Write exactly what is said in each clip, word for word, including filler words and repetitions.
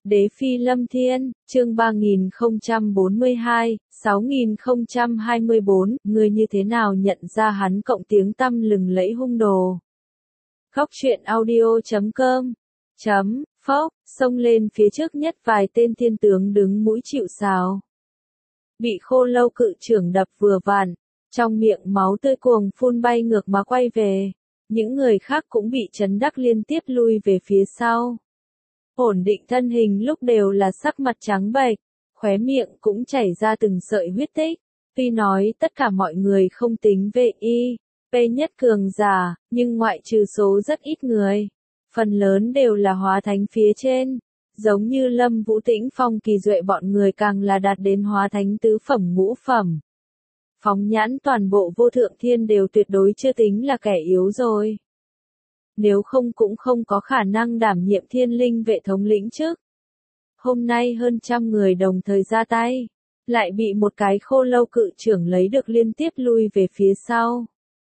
Đế Phi Lâm Thiên, chương ba nghìn không trăm bốn mươi hai, sáu nghìn không trăm hai mươi bốn, ngươi như thế nào nhận ra hắn cộng tiếng tăm lừng lẫy hung đồ. Góc truyện audio chấm com, chấm, phốc, xông lên phía trước nhất vài tên thiên tướng đứng mũi chịu sào. Bị Khô Lâu cự trưởng đập vừa vặn, trong miệng máu tươi cuồng phun bay ngược mà quay về. Những người khác cũng bị chấn đắc liên tiếp lui về phía sau. Ổn định thân hình lúc đều là sắc mặt trắng bệch, khóe miệng cũng chảy ra từng sợi huyết tích. Tuy nói tất cả mọi người không tính về y, P nhất cường giả, nhưng ngoại trừ số rất ít người, phần lớn đều là hóa thánh phía trên. Giống như Lâm Vũ Tĩnh Phong Kỳ Duệ bọn người càng là đạt đến hóa thánh tứ phẩm ngũ phẩm. Phóng nhãn toàn bộ vô thượng thiên đều tuyệt đối chưa tính là kẻ yếu rồi. Nếu không cũng không có khả năng đảm nhiệm thiên linh vệ thống lĩnh trước. Hôm nay hơn trăm người đồng thời ra tay, lại bị một cái Khô Lâu cự trưởng lấy được liên tiếp lui về phía sau.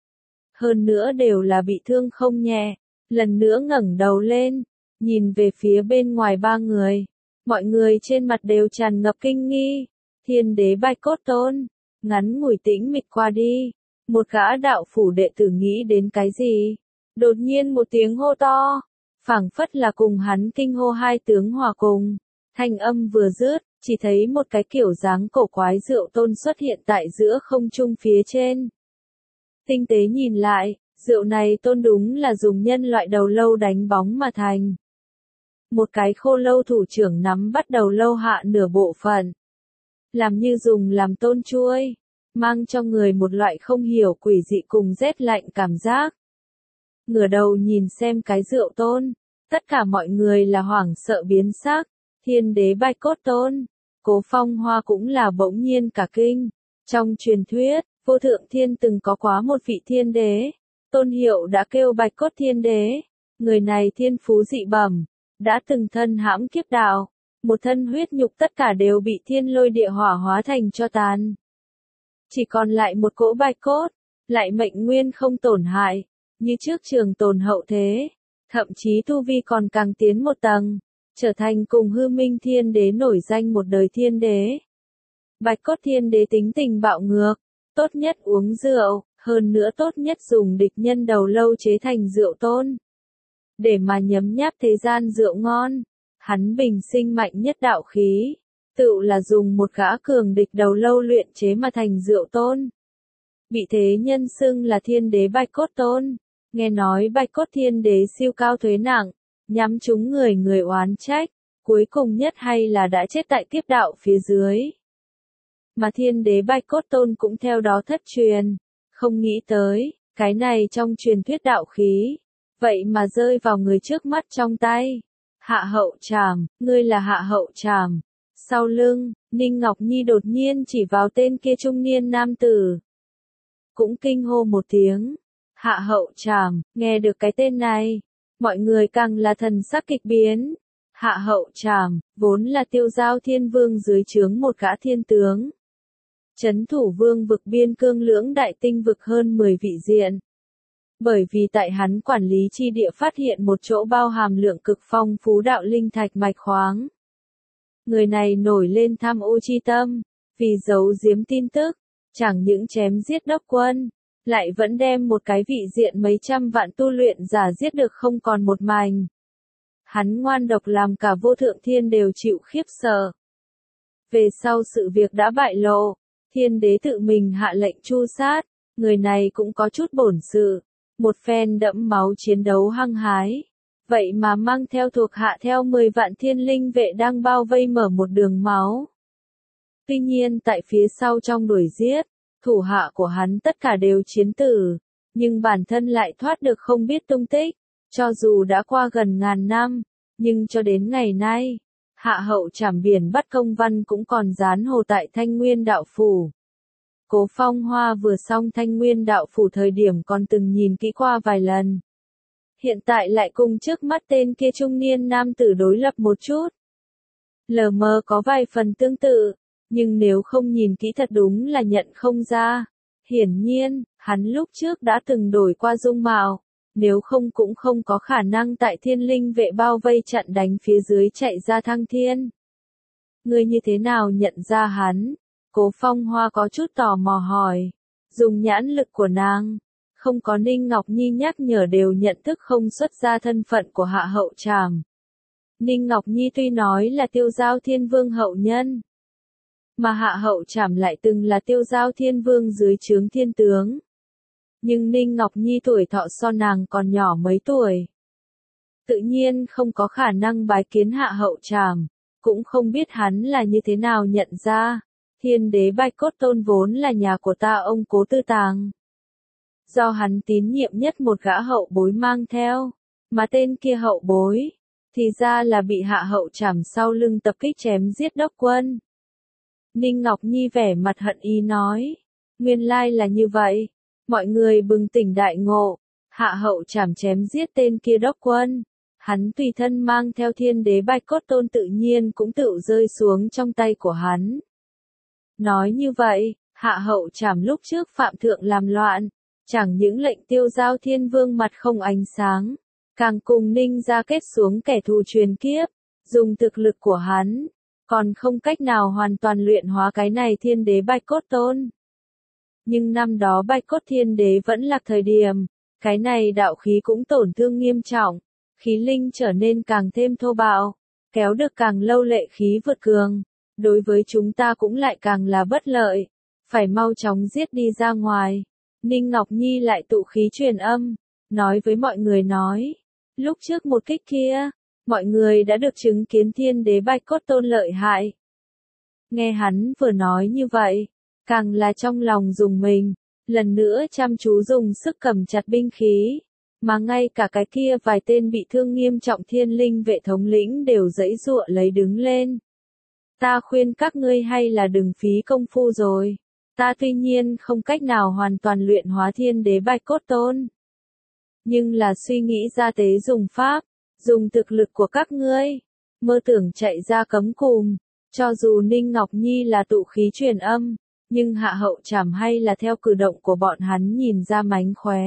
Hơn nữa đều là bị thương không nhẹ, lần nữa ngẩng đầu lên, nhìn về phía bên ngoài ba người. Mọi người trên mặt đều tràn ngập kinh nghi. Thiên đế Bạch Cốt Tôn, ngắn ngủi tĩnh mịch qua đi. Một gã đạo phủ đệ tử nghĩ đến cái gì? Đột nhiên một tiếng hô to, phảng phất là cùng hắn kinh hô hai tướng hòa cùng. Thanh âm vừa dứt, chỉ thấy một cái kiểu dáng cổ quái rượu tôn xuất hiện tại giữa không trung phía trên. Tinh tế nhìn lại, rượu này tôn đúng là dùng nhân loại đầu lâu đánh bóng mà thành. Một cái Khô Lâu thủ trưởng nắm bắt đầu lâu hạ nửa bộ phận, làm như dùng làm tôn chuôi, mang cho người một loại không hiểu quỷ dị cùng rét lạnh cảm giác. Ngửa đầu nhìn xem cái rượu tôn, tất cả mọi người là hoảng sợ biến sắc. Thiên đế Bạch Cốt Tôn, Cố Phong Hoa cũng là bỗng nhiên cả kinh. Trong truyền thuyết, vô thượng thiên từng có quá một vị thiên đế, tôn hiệu đã kêu Bạch Cốt Thiên Đế. Người này thiên phú dị bẩm, đã từng thân hãm kiếp đạo, một thân huyết nhục tất cả đều bị thiên lôi địa hỏa hóa thành cho tàn. Chỉ còn lại một cỗ bạch cốt, lại mệnh nguyên không tổn hại, như trước trường tồn hậu thế, thậm chí tu vi còn càng tiến một tầng, trở thành cùng Hư Minh Thiên Đế nổi danh một đời thiên đế. Bạch Cốt Thiên Đế tính tình bạo ngược, tốt nhất uống rượu, hơn nữa tốt nhất dùng địch nhân đầu lâu chế thành rượu tôn, để mà nhấm nháp thế gian rượu ngon. Hắn bình sinh mạnh nhất đạo khí, tự là dùng một gã cường địch đầu lâu luyện chế mà thành rượu tôn. Bị thế nhân xưng là Thiên Đế Bạch Cốt Tôn. Nghe nói Bạch Cốt Thiên Đế siêu cao thuế nặng, nhắm trúng người người oán trách, cuối cùng nhất hay là đã chết tại kiếp đạo phía dưới. Mà Thiên Đế Bạch Cốt Tôn cũng theo đó thất truyền. Không nghĩ tới, cái này trong truyền thuyết đạo khí, vậy mà rơi vào người trước mắt trong tay. Hạ Hậu Trảm, ngươi là Hạ Hậu Trảm. Sau lưng, Ninh Ngọc Nhi đột nhiên chỉ vào tên kia trung niên nam tử. Cũng kinh hô một tiếng. Hạ Hậu Trảm, nghe được cái tên này, mọi người càng là thần sắc kịch biến. Hạ Hậu Trảm, vốn là Tiêu Giao Thiên Vương dưới trướng một gã thiên tướng. Trấn thủ vương vực biên cương lưỡng đại tinh vực hơn mười vị diện. Bởi vì tại hắn quản lý chi địa phát hiện một chỗ bao hàm lượng cực phong phú đạo linh thạch mạch khoáng. Người này nổi lên tham ô chi tâm, vì giấu giếm tin tức, chẳng những chém giết đốc quân, lại vẫn đem một cái vị diện mấy trăm vạn tu luyện giả giết được không còn một mảnh. Hắn ngoan độc làm cả vô thượng thiên đều chịu khiếp sợ. Về sau sự việc đã bại lộ, Thiên Đế tự mình hạ lệnh tru sát, người này cũng có chút bổn sự. Một phen đẫm máu chiến đấu hăng hái, vậy mà mang theo thuộc hạ theo mười vạn thiên linh vệ đang bao vây mở một đường máu. Tuy nhiên tại phía sau trong đuổi giết, thủ hạ của hắn tất cả đều chiến tử, nhưng bản thân lại thoát được không biết tung tích. Cho dù đã qua gần ngàn năm, nhưng cho đến ngày nay, Hạ Hậu Trảm biển bắt công văn cũng còn dán hồ tại Thanh Nguyên đạo phủ. Cố Phong Hoa vừa xong Thanh Nguyên đạo phủ thời điểm còn từng nhìn kỹ qua vài lần. Hiện tại lại cùng trước mắt tên kia trung niên nam tử đối lập một chút. Lờ mờ có vài phần tương tự, nhưng nếu không nhìn kỹ thật đúng là nhận không ra. Hiển nhiên, hắn lúc trước đã từng đổi qua dung mạo, nếu không cũng không có khả năng tại thiên linh vệ bao vây chặn đánh phía dưới chạy ra thăng thiên. Ngươi như thế nào nhận ra hắn? Cố Phong Hoa có chút tò mò hỏi. Dùng nhãn lực của nàng, không có Ninh Ngọc Nhi nhắc nhở đều nhận thức không xuất ra thân phận của Hạ Hậu Trảm. Ninh Ngọc Nhi tuy nói là Tiêu Giao Thiên Vương hậu nhân, mà Hạ Hậu Trảm lại từng là Tiêu Giao Thiên Vương dưới trướng thiên tướng. Nhưng Ninh Ngọc Nhi tuổi thọ so nàng còn nhỏ mấy tuổi. Tự nhiên không có khả năng bái kiến Hạ Hậu Trảm, cũng không biết hắn là như thế nào nhận ra. Thiên đế Bạch Cốt Tôn vốn là nhà của ta ông Cố Tư Tàng. Do hắn tín nhiệm nhất một gã hậu bối mang theo, mà tên kia hậu bối, thì ra là bị Hạ Hậu Trảm sau lưng tập kích chém giết đốc quân. Ninh Ngọc Nhi vẻ mặt hận ý nói, nguyên lai là như vậy, mọi người bừng tỉnh đại ngộ, Hạ Hậu Trảm chém giết tên kia đốc quân, hắn tùy thân mang theo thiên đế Bạch Cốt Tôn tự nhiên cũng tự rơi xuống trong tay của hắn. Nói như vậy, Hạ Hậu Trảm lúc trước phạm thượng làm loạn, chẳng những lệnh Tiêu Giao Thiên Vương mặt không ánh sáng, càng cùng Ninh gia kết xuống kẻ thù truyền kiếp, dùng thực lực của hắn, còn không cách nào hoàn toàn luyện hóa cái này thiên đế Bạch Cốt Tôn. Nhưng năm đó Bạch Cốt Thiên Đế vẫn là thời điểm, cái này đạo khí cũng tổn thương nghiêm trọng, khí linh trở nên càng thêm thô bạo, kéo được càng lâu lệ khí vượt cường, đối với chúng ta cũng lại càng là bất lợi, phải mau chóng giết đi ra ngoài. Ninh Ngọc Nhi lại tụ khí truyền âm, nói với mọi người nói, lúc trước một kích kia, mọi người đã được chứng kiến thiên đế Bạch Cốt Tôn lợi hại. Nghe hắn vừa nói như vậy, càng là trong lòng dùng mình, lần nữa chăm chú dùng sức cầm chặt binh khí, mà ngay cả cái kia vài tên bị thương nghiêm trọng thiên linh vệ thống lĩnh đều giãy giụa lấy đứng lên. Ta khuyên các ngươi hay là đừng phí công phu rồi, ta tuy nhiên không cách nào hoàn toàn luyện hóa thiên đế Bạch Cốt Tôn, nhưng là suy nghĩ ra tế dùng pháp, dùng thực lực của các ngươi, mơ tưởng chạy ra cấm cùm, cho dù Ninh Ngọc Nhi là tụ khí truyền âm, nhưng Hạ Hậu Trảm hay là theo cử động của bọn hắn nhìn ra mánh khóe.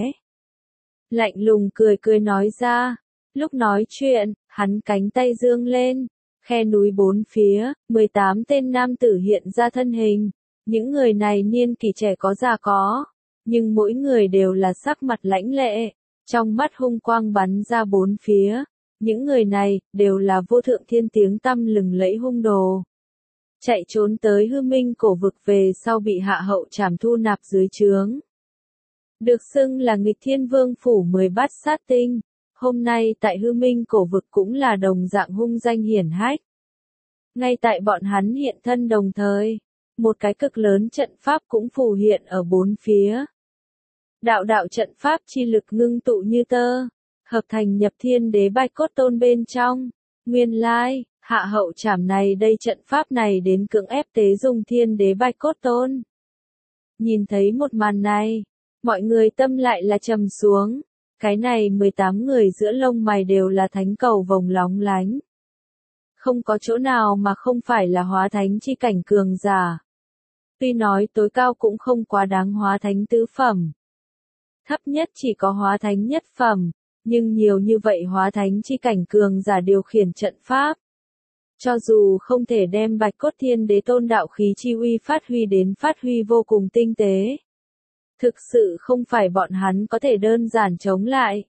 Lạnh lùng cười cười nói ra, lúc nói chuyện, hắn cánh tay dương lên, khe núi bốn phía, mười tám tên nam tử hiện ra thân hình, những người này niên kỷ trẻ có già có, nhưng mỗi người đều là sắc mặt lãnh lệ, trong mắt hung quang bắn ra bốn phía, những người này đều là vô thượng thiên tiếng tăm lừng lẫy hung đồ. Chạy trốn tới Hư Minh cổ vực về sau bị Hạ Hậu Trảm thu nạp dưới trướng. Được xưng là nghịch thiên vương phủ mười bát sát tinh, hôm nay tại Hư Minh cổ vực cũng là đồng dạng hung danh hiển hách. Ngay tại bọn hắn hiện thân đồng thời, một cái cực lớn trận pháp cũng phù hiện ở bốn phía. Đạo đạo trận pháp chi lực ngưng tụ như tơ, hợp thành nhập thiên đế Bạch Cốt Tôn bên trong. Nguyên lai, Hạ Hậu Trảm này đây trận pháp này đến cưỡng ép tế dùng thiên đế Bạch Cốt Tôn. Nhìn thấy một màn này, mọi người tâm lại là trầm xuống, cái này mười tám người giữa lông mày đều là thánh cầu vồng lóng lánh. Không có chỗ nào mà không phải là hóa thánh chi cảnh cường giả. Tuy nói tối cao cũng không quá đáng hóa thánh tứ phẩm. Thấp nhất chỉ có hóa thánh nhất phẩm, nhưng nhiều như vậy hóa thánh chi cảnh cường giả điều khiển trận pháp. Cho dù không thể đem Bạch Cốt Thiên Đế Tôn đạo khí chi uy phát huy đến phát huy vô cùng tinh tế. Thực sự không phải bọn hắn có thể đơn giản chống lại.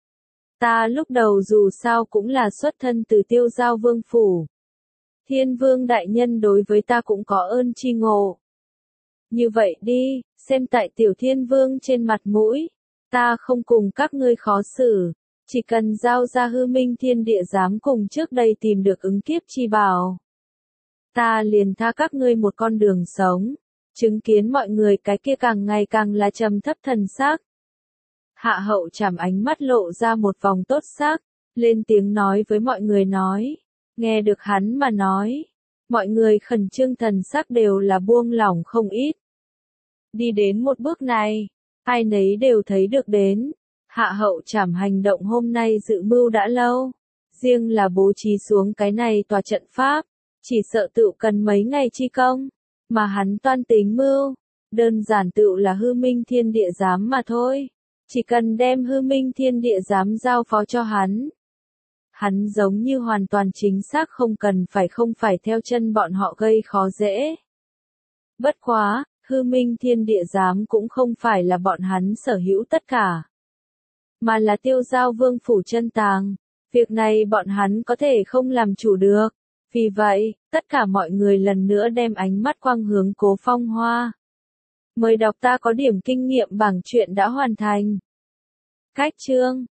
Ta lúc đầu dù sao cũng là xuất thân từ Tiêu Giao Vương phủ. Thiên Vương đại nhân đối với ta cũng có ơn chi ngộ. Như vậy đi, xem tại Tiểu Thiên Vương trên mặt mũi, ta không cùng các ngươi khó xử, chỉ cần giao ra Hư Minh Thiên Địa giám cùng trước đây tìm được ứng kiếp chi bảo. Ta liền tha các ngươi một con đường sống, chứng kiến mọi người cái kia càng ngày càng là trầm thấp thần sắc. Hạ Hậu Trảm ánh mắt lộ ra một vòng tốt sắc, lên tiếng nói với mọi người nói, nghe được hắn mà nói, mọi người khẩn trương thần sắc đều là buông lỏng không ít. Đi đến một bước này, ai nấy đều thấy được đến, Hạ Hậu Trảm hành động hôm nay dự mưu đã lâu, riêng là bố trí xuống cái này tòa trận pháp, chỉ sợ tự cần mấy ngày chi công, mà hắn toan tính mưu, đơn giản tự là Hư Minh Thiên Địa giám mà thôi. Chỉ cần đem hư minh thiên địa giám giao phó cho hắn. Hắn giống như hoàn toàn chính xác không cần phải không phải theo chân bọn họ gây khó dễ. Bất quá, hư minh thiên địa giám cũng không phải là bọn hắn sở hữu tất cả. Mà là tiêu giao vương phủ chân tàng. Việc này bọn hắn có thể không làm chủ được. Vì vậy, tất cả mọi người lần nữa đem ánh mắt quang hướng Cố Phong Hoa. Mời đọc ta có điểm kinh nghiệm bảng truyện đã hoàn thành. Cách chương